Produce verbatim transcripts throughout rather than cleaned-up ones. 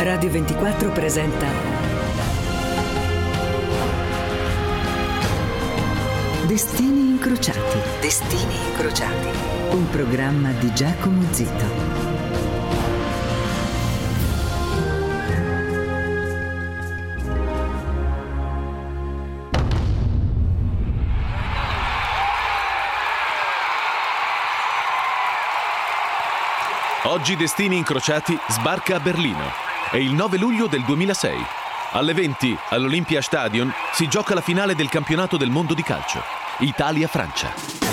Radio ventiquattro presenta Destini incrociati. Destini incrociati. Un programma di Giacomo Zito. Oggi Destini Incrociati sbarca a Berlino. È il nove luglio del duemilasei. Alle venti, all'Olympiastadion, si gioca la finale del campionato del mondo di calcio. Italia-Francia.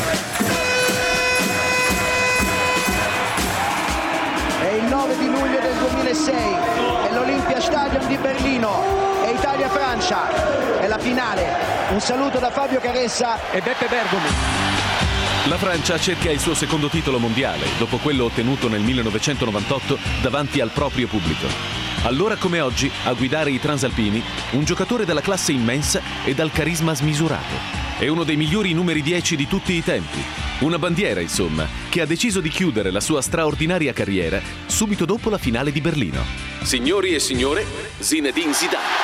È il nove di luglio del duemilasei. È l'Olympiastadion di Berlino. È Italia-Francia. È la finale. Un saluto da Fabio Caressa e Beppe Bergomi. La Francia cerca il suo secondo titolo mondiale, dopo quello ottenuto nel millenovecentonovantotto davanti al proprio pubblico. Allora come oggi, a guidare i transalpini, un giocatore dalla classe immensa e dal carisma smisurato. È uno dei migliori numeri dieci di tutti i tempi. Una bandiera, insomma, che ha deciso di chiudere la sua straordinaria carriera subito dopo la finale di Berlino. Signori e signore, Zinedine Zidane.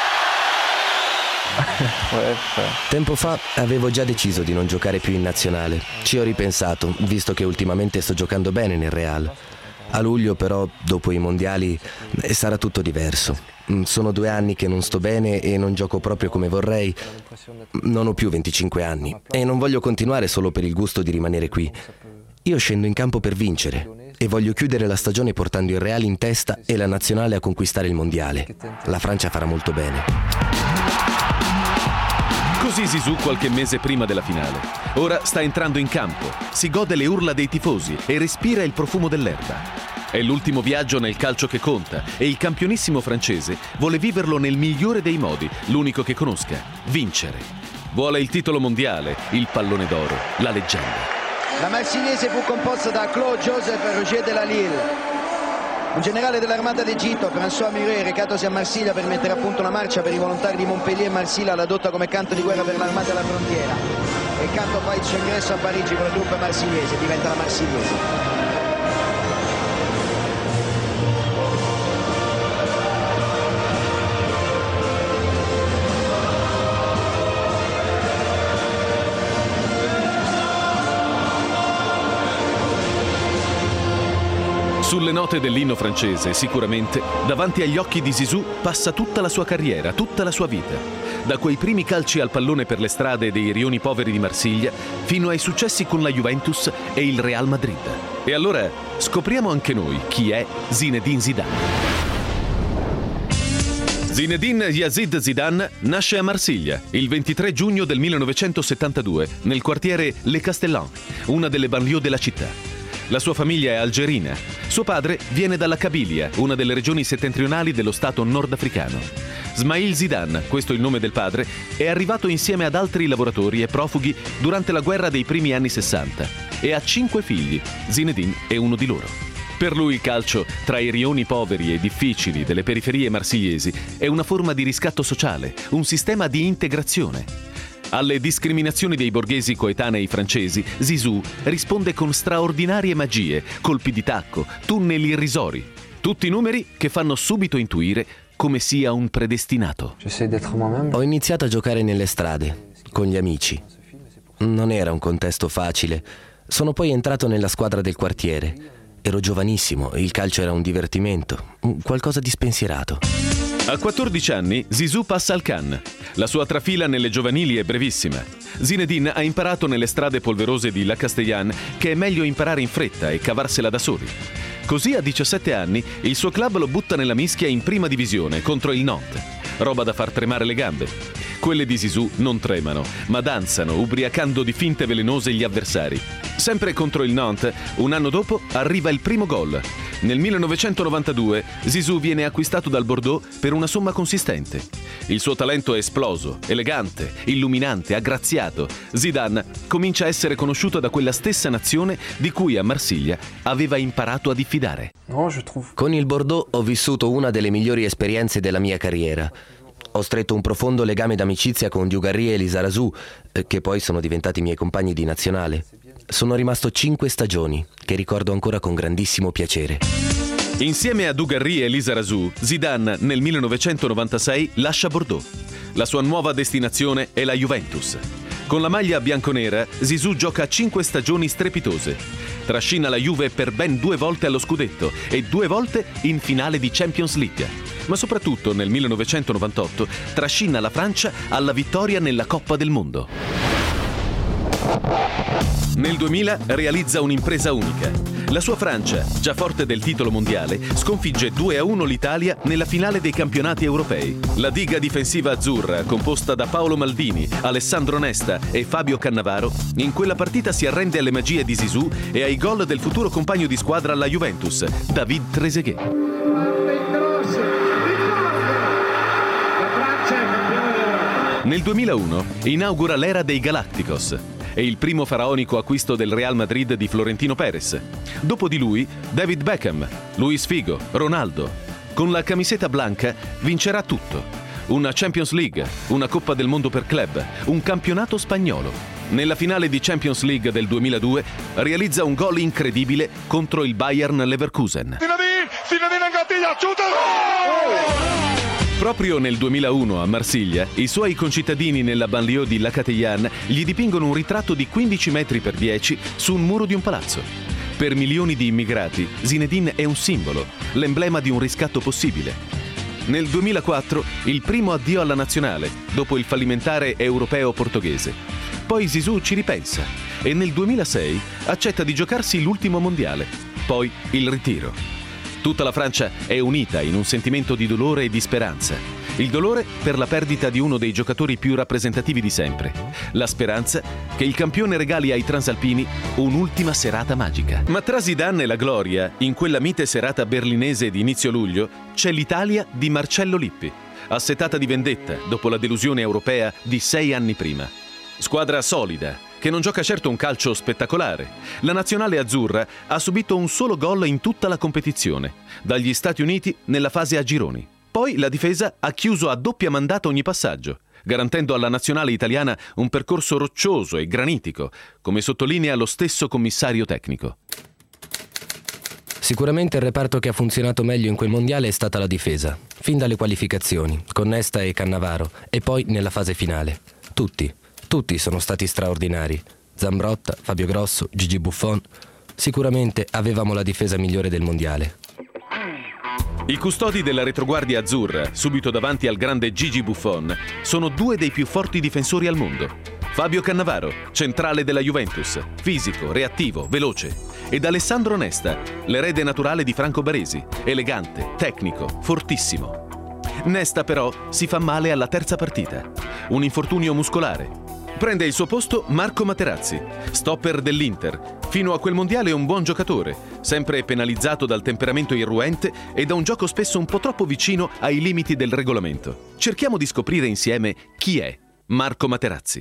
Tempo fa avevo già deciso di non giocare più in nazionale. Ci ho ripensato, visto che ultimamente sto giocando bene nel Real. A luglio però, dopo i mondiali, sarà tutto diverso. Sono due anni che non sto bene e non gioco proprio come vorrei. Non ho più venticinque anni e non voglio continuare solo per il gusto di rimanere qui. Io scendo in campo per vincere e voglio chiudere la stagione portando il Real in testa e la nazionale a conquistare il mondiale. La Francia farà molto bene. Così Zizou qualche mese prima della finale. Ora sta entrando in campo, si gode le urla dei tifosi e respira il profumo dell'erba. È l'ultimo viaggio nel calcio che conta e il campionissimo francese vuole viverlo nel migliore dei modi, l'unico che conosca, vincere. Vuole il titolo mondiale, il pallone d'oro, la leggenda. La Marsigliese fu composta da Claude Joseph e Roger de la Lille. Un generale dell'armata d'Egitto, François Muret, recatosi a Marsiglia per mettere a punto una marcia per i volontari di Montpellier e Marsiglia, l'adotta come canto di guerra per l'armata della frontiera. E il canto fa il suo ingresso a Parigi con le truppe marsigliesi e diventa la Marsigliese. Sulle note dell'inno francese, sicuramente, davanti agli occhi di Zizou passa tutta la sua carriera, tutta la sua vita. Da quei primi calci al pallone per le strade dei rioni poveri di Marsiglia, fino ai successi con la Juventus e il Real Madrid. E allora scopriamo anche noi chi è Zinedine Zidane. Zinedine Yazid Zidane nasce a Marsiglia il ventitré giugno del millenovecentosettantadue, nel quartiere Les Castellans, una delle banlieue della città. La sua famiglia è algerina. Suo padre viene dalla Kabylia, una delle regioni settentrionali dello stato nordafricano. Smail Zidane, questo è il nome del padre, è arrivato insieme ad altri lavoratori e profughi durante la guerra dei primi anni sessanta e ha cinque figli. Zinedine è uno di loro. Per lui il calcio, tra i rioni poveri e difficili delle periferie marsigliesi, è una forma di riscatto sociale, un sistema di integrazione. Alle discriminazioni dei borghesi coetanei francesi, Zizou risponde con straordinarie magie, colpi di tacco, tunnel irrisori. Tutti numeri che fanno subito intuire come sia un predestinato. Ho iniziato a giocare nelle strade, con gli amici. Non era un contesto facile. Sono poi entrato nella squadra del quartiere. Ero giovanissimo, il calcio era un divertimento, qualcosa di spensierato. A quattordici anni Zizou passa al Cannes. La sua trafila nelle giovanili è brevissima. Zinedine ha imparato nelle strade polverose di La Castellane che è meglio imparare in fretta e cavarsela da soli. Così a diciassette anni il suo club lo butta nella mischia in prima divisione contro il Nantes. Roba da far tremare le gambe. Quelle di Zizou non tremano, ma danzano, ubriacando di finte velenose gli avversari. Sempre contro il Nantes, un anno dopo, arriva il primo gol. Nel millenovecentonovantadue Zizou viene acquistato dal Bordeaux per una somma consistente. Il suo talento è esploso, elegante, illuminante, aggraziato. Zidane comincia a essere conosciuto da quella stessa nazione di cui a Marsiglia aveva imparato a diffidare. Con il Bordeaux ho vissuto una delle migliori esperienze della mia carriera. Ho stretto un profondo legame d'amicizia con Dugarry e Lizarazu, che poi sono diventati miei compagni di nazionale. Sono rimasto cinque stagioni, che ricordo ancora con grandissimo piacere. Insieme a Dugarry e Lizarazu, Zidane nel millenovecentonovantasei lascia Bordeaux. La sua nuova destinazione è la Juventus. Con la maglia bianconera, Zizou gioca cinque stagioni strepitose. Trascina la Juve per ben due volte allo scudetto e due volte in finale di Champions League. Ma soprattutto nel millenovecentonovantotto trascina la Francia alla vittoria nella Coppa del Mondo. Nel duemila realizza un'impresa unica. La sua Francia, già forte del titolo mondiale, sconfigge due a uno l'Italia nella finale dei campionati europei. La diga difensiva azzurra, composta da Paolo Maldini, Alessandro Nesta e Fabio Cannavaro, in quella partita si arrende alle magie di Zizou e ai gol del futuro compagno di squadra alla Juventus, David Trezeguet. Nel duemilauno inaugura l'era dei Galacticos. È il primo faraonico acquisto del Real Madrid di Florentino Perez. Dopo di lui, David Beckham, Luis Figo, Ronaldo. Con la camiseta blanca vincerà tutto. Una Champions League, una Coppa del Mondo per club, un campionato spagnolo. Nella finale di Champions League del duemiladue realizza un gol incredibile contro il Bayern Leverkusen. Proprio nel duemilauno a Marsiglia, i suoi concittadini nella banlieue di La Catellan gli dipingono un ritratto di quindici metri per dieci su un muro di un palazzo. Per milioni di immigrati, Zinedine è un simbolo, l'emblema di un riscatto possibile. Nel duemilaquattro, il primo addio alla nazionale, dopo il fallimentare europeo portoghese. Poi Zizou ci ripensa e nel duemilasei accetta di giocarsi l'ultimo mondiale, poi il ritiro. Tutta la Francia è unita in un sentimento di dolore e di speranza. Il dolore per la perdita di uno dei giocatori più rappresentativi di sempre. La speranza che il campione regali ai transalpini un'ultima serata magica. Ma tra Zidane e la gloria, in quella mite serata berlinese di inizio luglio, c'è l'Italia di Marcello Lippi, assetata di vendetta dopo la delusione europea di sei anni prima. Squadra solida, che non gioca certo un calcio spettacolare. La nazionale azzurra ha subito un solo gol in tutta la competizione, dagli Stati Uniti nella fase a gironi. Poi la difesa ha chiuso a doppia mandata ogni passaggio, garantendo alla nazionale italiana un percorso roccioso e granitico, come sottolinea lo stesso commissario tecnico. Sicuramente il reparto che ha funzionato meglio in quel mondiale è stata la difesa, fin dalle qualificazioni, con Nesta e Cannavaro, e poi nella fase finale. Tutti. Tutti sono stati straordinari. Zambrotta, Fabio Grosso, Gigi Buffon. Sicuramente avevamo la difesa migliore del mondiale. I custodi della retroguardia azzurra, subito davanti al grande Gigi Buffon, sono due dei più forti difensori al mondo. Fabio Cannavaro, centrale della Juventus, fisico, reattivo, veloce. Ed Alessandro Nesta, l'erede naturale di Franco Baresi, elegante, tecnico, fortissimo. Nesta però si fa male alla terza partita. Un infortunio muscolare. Prende il suo posto Marco Materazzi, stopper dell'Inter, fino a quel mondiale un buon giocatore, sempre penalizzato dal temperamento irruente e da un gioco spesso un po' troppo vicino ai limiti del regolamento. Cerchiamo di scoprire insieme chi è Marco Materazzi.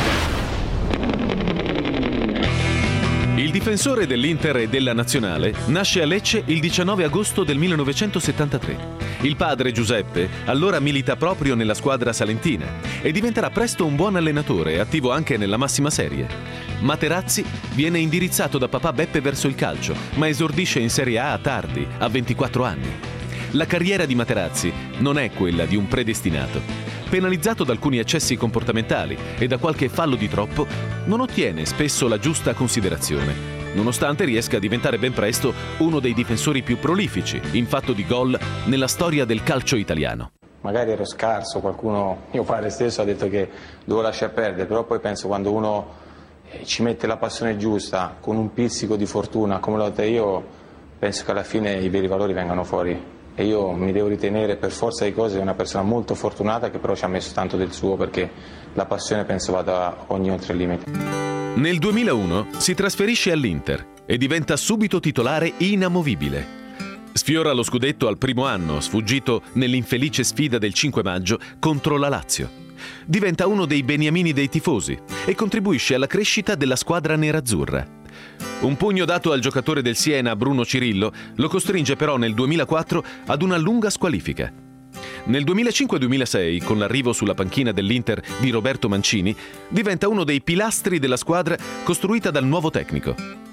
Il difensore dell'Inter e della Nazionale nasce a Lecce il diciannove agosto del millenovecentosettantatré. Il padre Giuseppe allora milita proprio nella squadra salentina e diventerà presto un buon allenatore, attivo anche nella massima serie. Materazzi viene indirizzato da papà Beppe verso il calcio, ma esordisce in Serie A tardi, a ventiquattro anni. La carriera di Materazzi non è quella di un predestinato. Penalizzato da alcuni eccessi comportamentali e da qualche fallo di troppo, non ottiene spesso la giusta considerazione, nonostante riesca a diventare ben presto uno dei difensori più prolifici in fatto di gol nella storia del calcio italiano. Magari ero scarso, qualcuno, mio padre stesso ha detto che dovevo lasciare perdere, però poi penso quando uno ci mette la passione giusta, con un pizzico di fortuna come l'ho data io, penso che alla fine i veri valori vengano fuori. E io mi devo ritenere per forza di cose una persona molto fortunata che però ci ha messo tanto del suo, perché la passione penso vada ogni oltre il limite. Nel duemilauno si trasferisce all'Inter e diventa subito titolare inamovibile. Sfiora lo scudetto al primo anno, sfuggito nell'infelice sfida del cinque maggio contro la Lazio. Diventa uno dei beniamini dei tifosi e contribuisce alla crescita della squadra nerazzurra. Un pugno dato al giocatore del Siena, Bruno Cirillo, lo costringe però nel duemilaquattro ad una lunga squalifica. Nel duemilacinque duemilasei, con l'arrivo sulla panchina dell'Inter di Roberto Mancini, diventa uno dei pilastri della squadra costruita dal nuovo tecnico.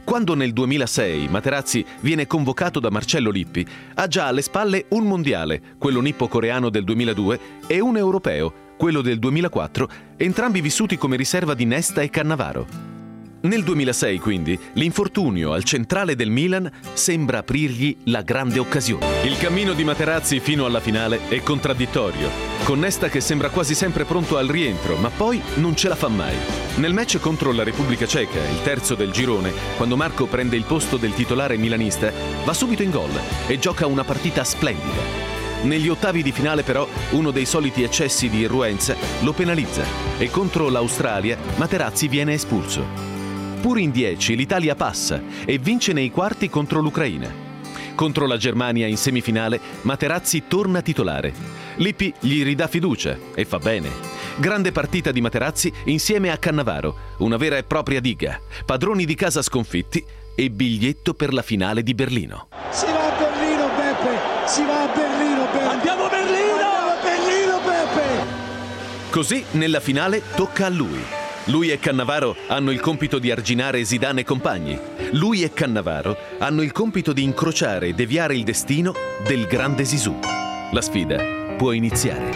Quando nel duemilasei Materazzi viene convocato da Marcello Lippi, ha già alle spalle un mondiale, quello nippo-coreano del duemiladue, e un europeo, quello del duemilaquattro, entrambi vissuti come riserva di Nesta e Cannavaro. Nel duemilasei, quindi, l'infortunio al centrale del Milan sembra aprirgli la grande occasione. Il cammino di Materazzi fino alla finale è contraddittorio, con Nesta che sembra quasi sempre pronto al rientro, ma poi non ce la fa mai. Nel match contro la Repubblica Ceca, il terzo del girone, quando Marco prende il posto del titolare milanista, va subito in gol e gioca una partita splendida. Negli ottavi di finale però uno dei soliti eccessi di irruenza lo penalizza e contro l'Australia Materazzi viene espulso. Pur in dieci l'Italia passa e vince nei quarti contro l'Ucraina. Contro la Germania in semifinale Materazzi torna titolare. Lippi gli ridà fiducia e fa bene. Grande partita di Materazzi insieme a Cannavaro, una vera e propria diga, padroni di casa sconfitti e biglietto per la finale di Berlino. Si va a Berlino, Beppe! Si va a Berlino, Beppe! Andiamo a Berlino! Andiamo a Berlino, Beppe! Così nella finale tocca a lui. Lui e Cannavaro hanno il compito di arginare Zidane e compagni. Lui e Cannavaro hanno il compito di incrociare e deviare il destino del grande Zizou. La sfida può iniziare.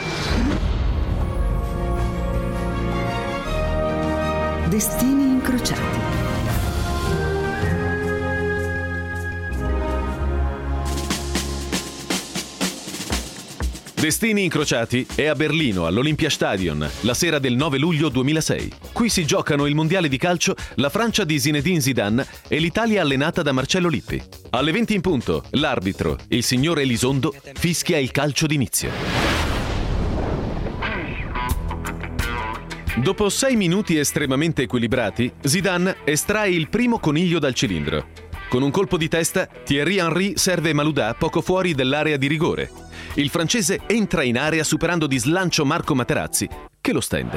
Destini incrociati. Destini incrociati è a Berlino, all'Olympiastadion, la sera del nove luglio duemilasei. Qui si giocano il mondiale di calcio, la Francia di Zinedine Zidane e l'Italia allenata da Marcello Lippi. Alle venti in punto, l'arbitro, il signor Elizondo, fischia il calcio d'inizio. Dopo sei minuti estremamente equilibrati, Zidane estrae il primo coniglio dal cilindro. Con un colpo di testa, Thierry Henry serve Malouda poco fuori dell'area di rigore. Il francese entra in area superando di slancio Marco Materazzi, che lo stende.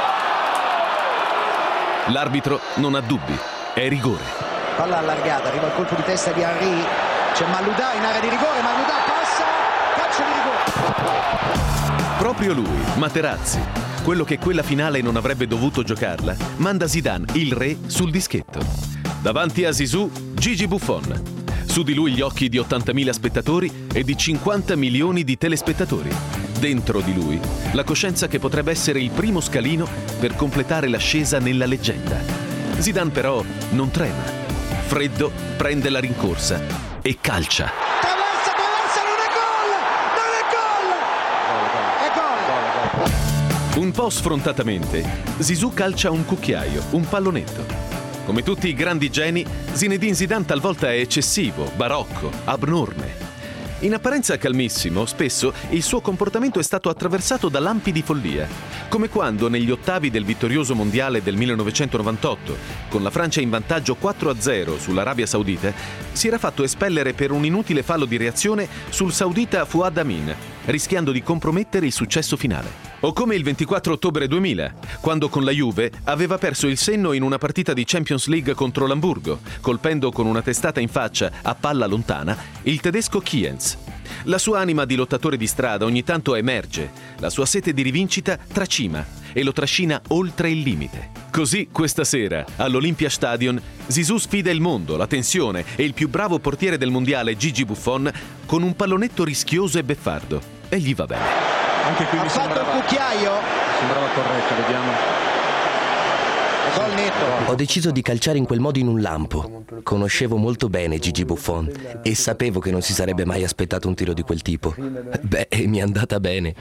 L'arbitro non ha dubbi, è rigore. Palla allargata, arriva il colpo di testa di Henry, c'è Malouda in area di rigore, Malouda passa, calcio di rigore. Proprio lui, Materazzi, quello che quella finale non avrebbe dovuto giocarla, manda Zidane, il re, sul dischetto. Davanti a Zizou, Gigi Buffon. Su di lui gli occhi di ottantamila spettatori e di cinquanta milioni di telespettatori. Dentro di lui la coscienza che potrebbe essere il primo scalino per completare l'ascesa nella leggenda. Zidane però non trema. Freddo prende la rincorsa e calcia. Traversa, traversa, non è gol! Non è gol! È gol! Un po' sfrontatamente, Zizou calcia un cucchiaio, un pallonetto. Come tutti i grandi geni, Zinedine Zidane talvolta è eccessivo, barocco, abnorme. In apparenza calmissimo, spesso il suo comportamento è stato attraversato da lampi di follia, come quando negli ottavi del vittorioso mondiale del millenovecentonovantotto, con la Francia in vantaggio quattro a zero sull'Arabia Saudita, si era fatto espellere per un inutile fallo di reazione sul saudita Fouad Amin, rischiando di compromettere il successo finale. O come il ventiquattro ottobre duemila, quando con la Juve aveva perso il senno in una partita di Champions League contro l'Amburgo, colpendo con una testata in faccia a palla lontana il tedesco Kienz. La sua anima di lottatore di strada ogni tanto emerge, la sua sete di rivincita tracima e lo trascina oltre il limite. Così questa sera, all'Olympiastadion, Zizou sfida il mondo, la tensione e il più bravo portiere del mondiale Gigi Buffon con un pallonetto rischioso e beffardo. E gli va bene. Anche qui Ha mi fatto sembrava, il cucchiaio, sembrava corretto, vediamo. gol netto. Ho deciso di calciare in quel modo in un lampo. Conoscevo molto bene Gigi Buffon e sapevo che non si sarebbe mai aspettato un tiro di quel tipo. Beh, mi è andata bene.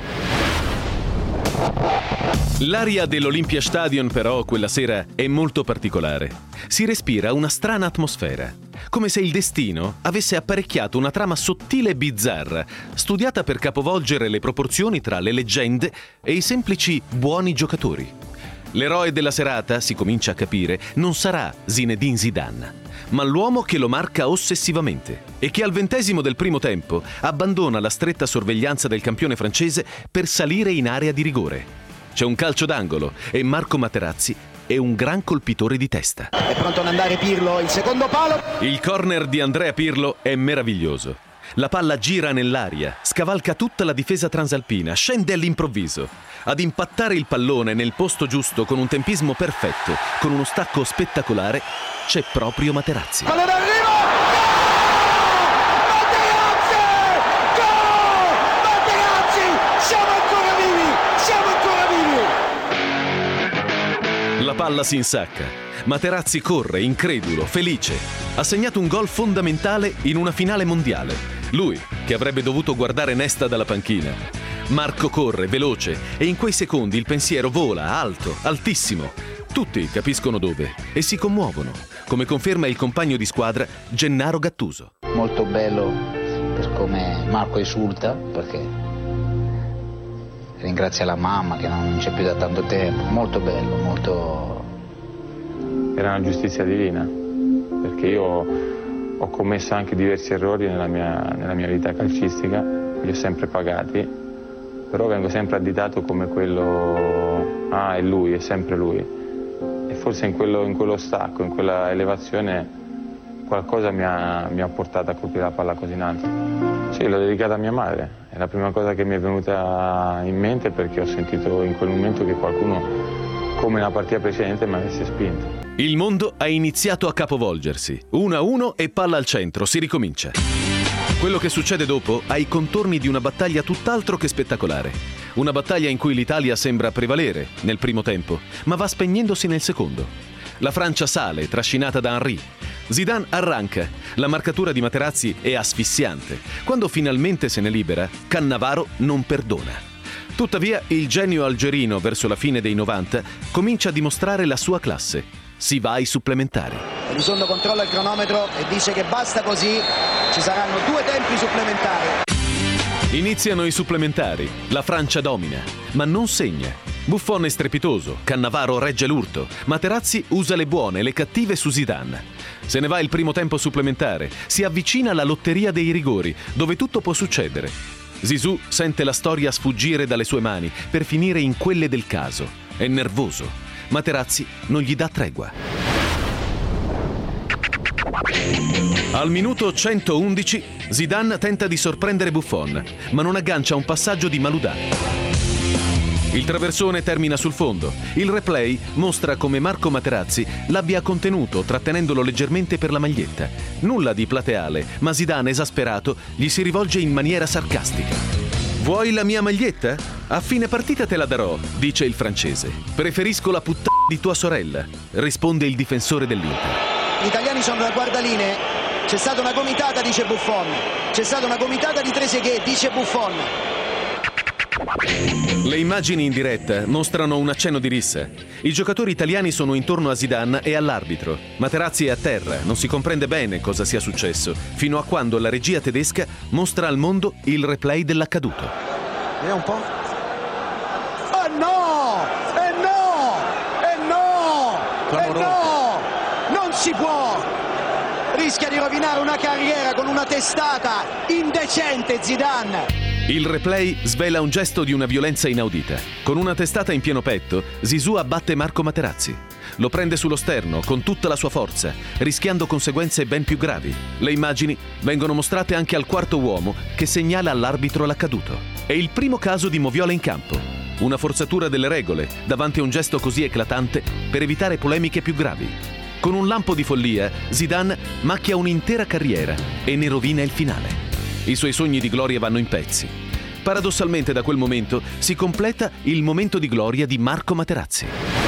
L'aria dell'Olympiastadion però quella sera è molto particolare. Si respira una strana atmosfera, come se il destino avesse apparecchiato una trama sottile e bizzarra, studiata per capovolgere le proporzioni tra le leggende e i semplici buoni giocatori. L'eroe della serata, si comincia a capire, non sarà Zinedine Zidane, ma l'uomo che lo marca ossessivamente e che al ventesimo del primo tempo abbandona la stretta sorveglianza del campione francese per salire in area di rigore. C'è un calcio d'angolo e Marco Materazzi è un gran colpitore di testa. È pronto ad andare Pirlo, il secondo palo. Il corner di Andrea Pirlo è meraviglioso. La palla gira nell'aria, scavalca tutta la difesa transalpina, scende all'improvviso. Ad impattare il pallone nel posto giusto con un tempismo perfetto, con uno stacco spettacolare, c'è proprio Materazzi. Pallone arrivo! Materazzi! Gol! Materazzi! Siamo ancora vivi! Siamo ancora vivi! La palla si insacca. Materazzi corre, incredulo, felice. Ha segnato un gol fondamentale in una finale mondiale. Lui, che avrebbe dovuto guardare Nesta dalla panchina. Marco corre, veloce, e in quei secondi il pensiero vola, alto, altissimo. Tutti capiscono dove e si commuovono, come conferma il compagno di squadra Gennaro Gattuso. Molto bello per come Marco esulta, perché ringrazia la mamma che non c'è più da tanto tempo. Molto bello, molto... Era una giustizia divina, perché io ho commesso anche diversi errori nella mia, nella mia vita calcistica, li ho sempre pagati, però vengo sempre additato come quello, ah è lui, è sempre lui. E forse in quello, in quello stacco, in quella elevazione, qualcosa mi ha, mi ha portato a colpire la palla così in alto. Sì, l'ho dedicata a mia madre, è la prima cosa che mi è venuta in mente, perché ho sentito in quel momento che qualcuno, come nella partita precedente, mi avesse spinto. Il mondo ha iniziato a capovolgersi. uno a uno e palla al centro, si ricomincia. Quello che succede dopo ha i contorni di una battaglia tutt'altro che spettacolare. Una battaglia in cui l'Italia sembra prevalere nel primo tempo, ma va spegnendosi nel secondo. La Francia sale, trascinata da Henry. Zidane arranca. La marcatura di Materazzi è asfissiante. Quando finalmente se ne libera, Cannavaro non perdona. Tuttavia, il genio algerino, verso la fine dei novanta, comincia a dimostrare la sua classe. Si va ai supplementari. Elizondo controlla il cronometro e dice che basta così, ci saranno due tempi supplementari. Iniziano i supplementari, la Francia domina, ma non segna. Buffon è strepitoso, Cannavaro regge l'urto, Materazzi usa le buone, le cattive su Zidane. Se ne va il primo tempo supplementare, si avvicina alla lotteria dei rigori, dove tutto può succedere. Zizou sente la storia sfuggire dalle sue mani per finire in quelle del caso. È nervoso. Materazzi non gli dà tregua. Al minuto centoundici Zidane tenta di sorprendere Buffon, ma non aggancia un passaggio di Malouda. Il traversone termina sul fondo. Il replay mostra come Marco Materazzi l'abbia contenuto, trattenendolo leggermente per la maglietta. Nulla di plateale, ma Zidane, esasperato, gli si rivolge in maniera sarcastica. «Vuoi la mia maglietta? A fine partita te la darò», dice il francese. «Preferisco la puttana di tua sorella», risponde il difensore dell'Inter. Gli italiani sono da guardaline, c'è stata una gomitata, dice Buffon. C'è stata una gomitata di Trezeguet, dice Buffon. Le immagini in diretta mostrano un accenno di rissa. I giocatori italiani sono intorno a Zidane e all'arbitro. Materazzi è a terra, non si comprende bene cosa sia successo, fino a quando la regia tedesca mostra al mondo il replay dell'accaduto. Vediamo un po'. Oh no! Eh no! Eh no! Eh no! Non si può! Rischia di rovinare una carriera con una testata indecente, Zidane! Il replay svela un gesto di una violenza inaudita. Con una testata in pieno petto, Zizou abbatte Marco Materazzi. Lo prende sullo sterno con tutta la sua forza, rischiando conseguenze ben più gravi. Le immagini vengono mostrate anche al quarto uomo, che segnala all'arbitro l'accaduto. È il primo caso di moviola in campo. Una forzatura delle regole davanti a un gesto così eclatante per evitare polemiche più gravi. Con un lampo di follia, Zidane macchia un'intera carriera e ne rovina il finale. I suoi sogni di gloria vanno in pezzi. Paradossalmente, da quel momento si completa il momento di gloria di Marco Materazzi.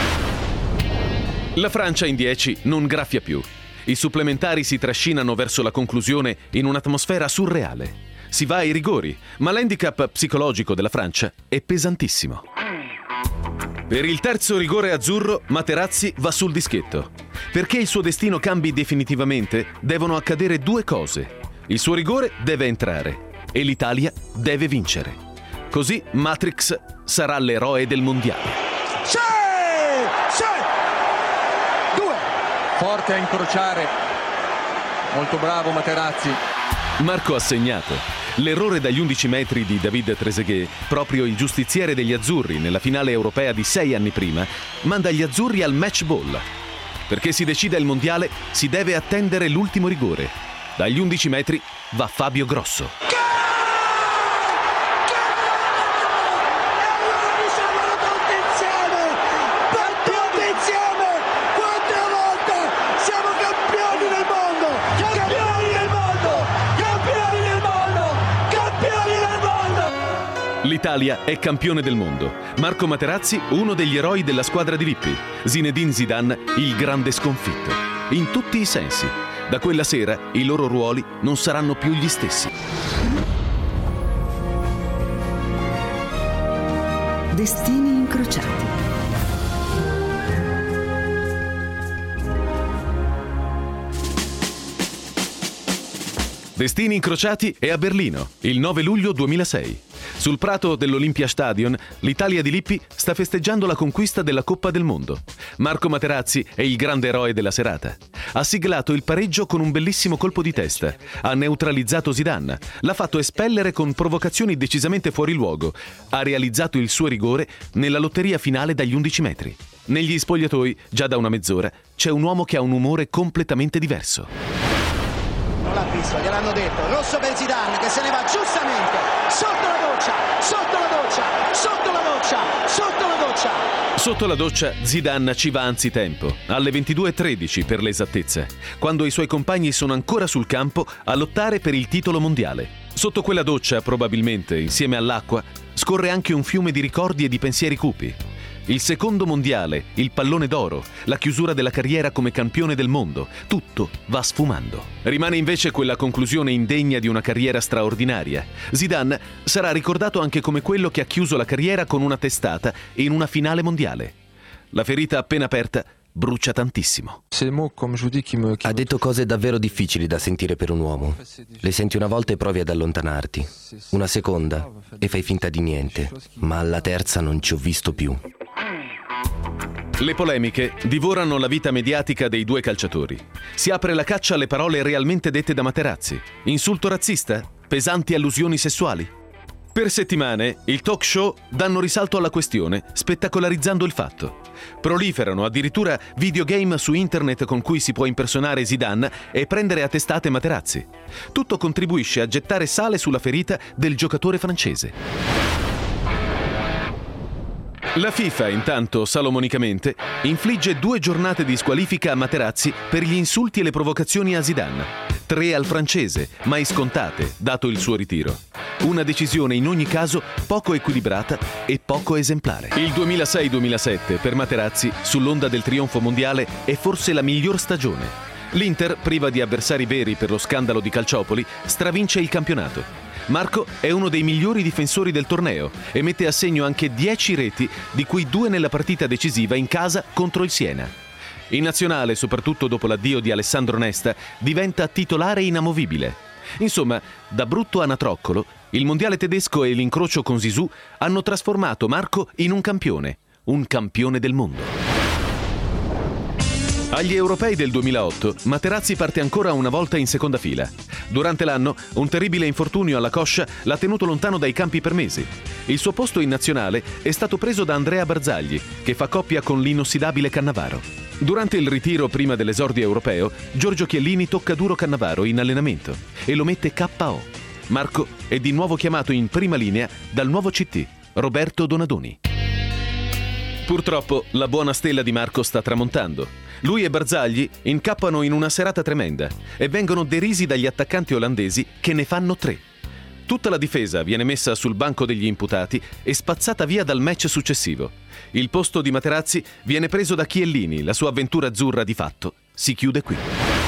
La Francia in dieci non graffia più. I supplementari si trascinano verso la conclusione in un'atmosfera surreale. Si va ai rigori, ma l'handicap psicologico della Francia è pesantissimo. Per il terzo rigore azzurro, Materazzi va sul dischetto. Perché il suo destino cambi definitivamente, devono accadere due cose. Il suo rigore deve entrare e l'Italia deve vincere. Così Matrix sarà l'eroe del mondiale. Sì! Sì! Due! Forte a incrociare. Molto bravo Materazzi. Marco ha segnato. L'errore dagli undici metri di David Trezeguet, proprio il giustiziere degli azzurri nella finale europea di sei anni prima, manda gli azzurri al match ball. Perché si decida il mondiale si deve attendere l'ultimo rigore. Dagli undici metri va Fabio Grosso. L'Italia è campione del mondo. Marco Materazzi, uno degli eroi della squadra di Lippi. Zinedine Zidane, il grande sconfitto. In tutti i sensi. Da quella sera i loro ruoli non saranno più gli stessi. Destini incrociati. Destini incrociati è a Berlino, il nove luglio duemilasei. Sul prato dell'Olympiastadion, l'Italia di Lippi sta festeggiando la conquista della Coppa del Mondo. Marco Materazzi è il grande eroe della serata. Ha siglato il pareggio con un bellissimo colpo di testa. Ha neutralizzato Zidane. L'ha fatto espellere con provocazioni decisamente fuori luogo. Ha realizzato il suo rigore nella lotteria finale dagli undici metri. Negli spogliatoi, già da una mezz'ora, c'è un uomo che ha un umore completamente diverso. Non l'ha visto, gliel'hanno detto. Rosso per Zidane che se ne va giustamente sotto la doccia, sotto la doccia, sotto la doccia, sotto la doccia. Sotto la doccia Zidane ci va anzitempo, alle ventidue e tredici per l'esattezza, quando i suoi compagni sono ancora sul campo a lottare per il titolo mondiale. Sotto quella doccia, probabilmente, insieme all'acqua, scorre anche un fiume di ricordi e di pensieri cupi. Il secondo mondiale, il pallone d'oro, la chiusura della carriera come campione del mondo, tutto va sfumando. Rimane invece quella conclusione indegna di una carriera straordinaria. Zidane sarà ricordato anche come quello che ha chiuso la carriera con una testata in una finale mondiale. La ferita appena aperta brucia tantissimo. Ha detto cose davvero difficili da sentire per un uomo. Le senti una volta e provi ad allontanarti, una seconda e fai finta di niente, ma alla terza non ci ho visto più. Le polemiche divorano la vita mediatica dei due calciatori. Si apre la caccia alle parole realmente dette da Materazzi. Insulto razzista? Pesanti allusioni sessuali? Per settimane il talk show danno risalto alla questione, spettacolarizzando il fatto. Proliferano addirittura videogame su internet con cui si può impersonare Zidane e prendere a testate Materazzi. Tutto contribuisce a gettare sale sulla ferita del giocatore francese. La FIFA, intanto, salomonicamente, infligge due giornate di squalifica a Materazzi per gli insulti e le provocazioni a Zidane. Tre al francese, mai scontate, dato il suo ritiro. Una decisione in ogni caso poco equilibrata e poco esemplare. Il duemilasei duemilasette per Materazzi, sull'onda del trionfo mondiale, è forse la miglior stagione. L'Inter, priva di avversari veri per lo scandalo di Calciopoli, stravince il campionato. Marco è uno dei migliori difensori del torneo e mette a segno anche dieci reti, di cui due nella partita decisiva in casa contro il Siena. In nazionale, soprattutto dopo l'addio di Alessandro Nesta, diventa titolare inamovibile. Insomma, da brutto anatroccolo, il mondiale tedesco e l'incrocio con Zizou hanno trasformato Marco in un campione, un campione del mondo. Agli europei del duemilaotto, Materazzi parte ancora una volta in seconda fila. Durante l'anno, un terribile infortunio alla coscia l'ha tenuto lontano dai campi per mesi. Il suo posto in nazionale è stato preso da Andrea Barzagli, che fa coppia con l'inossidabile Cannavaro. Durante il ritiro prima dell'esordio europeo, Giorgio Chiellini tocca duro Cannavaro in allenamento e lo mette K O. Marco è di nuovo chiamato in prima linea dal nuovo C T, Roberto Donadoni. Purtroppo la buona stella di Marco sta tramontando. Lui e Barzagli incappano in una serata tremenda e vengono derisi dagli attaccanti olandesi che ne fanno tre. Tutta la difesa viene messa sul banco degli imputati e spazzata via dal match successivo. Il posto di Materazzi viene preso da Chiellini, la sua avventura azzurra di fatto si chiude qui.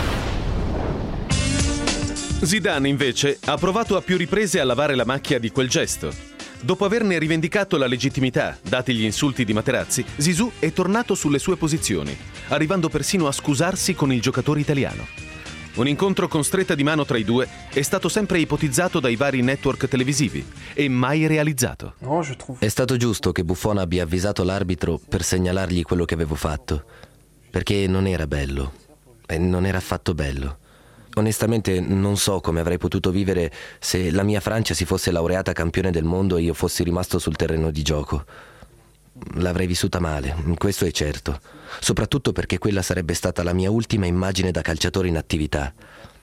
Zidane invece ha provato a più riprese a lavare la macchia di quel gesto. Dopo averne rivendicato la legittimità, dati gli insulti di Materazzi, Zizou è tornato sulle sue posizioni, arrivando persino a scusarsi con il giocatore italiano. Un incontro con stretta di mano tra i due è stato sempre ipotizzato dai vari network televisivi e mai realizzato. È stato giusto che Buffon abbia avvisato l'arbitro per segnalargli quello che avevo fatto, perché non era bello, e non era affatto bello. Onestamente non so come avrei potuto vivere se la mia Francia si fosse laureata campione del mondo e io fossi rimasto sul terreno di gioco. L'avrei vissuta male, questo è certo, soprattutto perché quella sarebbe stata la mia ultima immagine da calciatore in attività.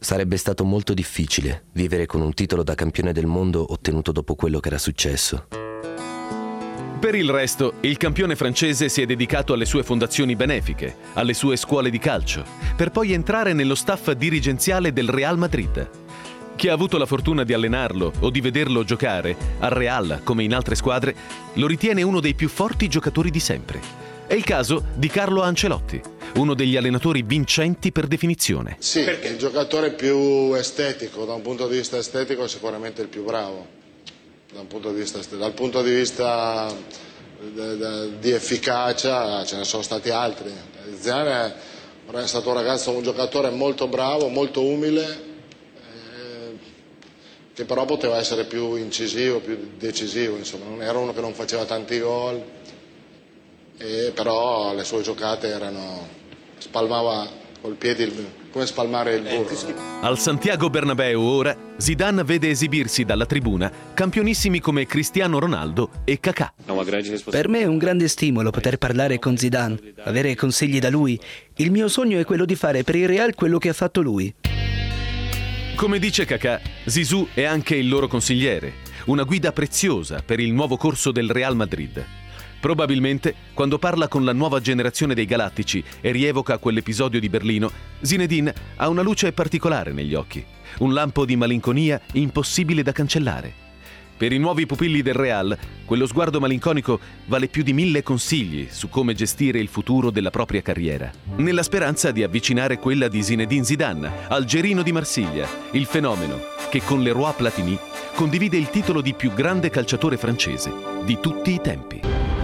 Sarebbe stato molto difficile vivere con un titolo da campione del mondo ottenuto dopo quello che era successo. Per il resto, il campione francese si è dedicato alle sue fondazioni benefiche, alle sue scuole di calcio, per poi entrare nello staff dirigenziale del Real Madrid. Chi ha avuto la fortuna di allenarlo o di vederlo giocare, al Real come in altre squadre, lo ritiene uno dei più forti giocatori di sempre. È il caso di Carlo Ancelotti, uno degli allenatori vincenti per definizione. Sì, perché il giocatore più estetico, da un punto di vista estetico, è sicuramente il più bravo. Da un punto di vista, dal punto di vista di efficacia ce ne sono stati altri. Zidane è stato un ragazzo, un giocatore molto bravo, molto umile, eh, che però poteva essere più incisivo, più decisivo, insomma, non era uno che non faceva tanti gol, eh, però le sue giocate erano, spalmava col piede il, come spalmare il burro. Al Santiago Bernabéu ora Zidane vede esibirsi dalla tribuna campionissimi come Cristiano Ronaldo e Kakà. Per me è un grande stimolo poter parlare con Zidane, avere consigli da lui. Il mio sogno è quello di fare per il Real quello che ha fatto lui. Come dice Kakà, Zizou è anche il loro consigliere, una guida preziosa per il nuovo corso del Real Madrid. Probabilmente, quando parla con la nuova generazione dei galattici e rievoca quell'episodio di Berlino, Zinedine ha una luce particolare negli occhi, un lampo di malinconia impossibile da cancellare. Per i nuovi pupilli del Real, quello sguardo malinconico vale più di mille consigli su come gestire il futuro della propria carriera, nella speranza di avvicinare quella di Zinedine Zidane, algerino di Marsiglia, il fenomeno che con Leroy Platini condivide il titolo di più grande calciatore francese di tutti i tempi.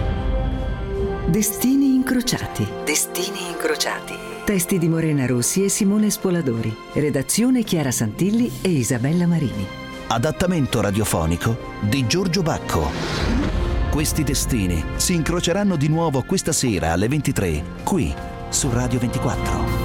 Destini incrociati. Destini incrociati. Testi di Morena Rossi e Simone Spoladori. Redazione Chiara Santilli e Isabella Marini. Adattamento radiofonico di Giorgio Bacco. Questi destini si incroceranno di nuovo questa sera alle ventitré, qui su Radio ventiquattro.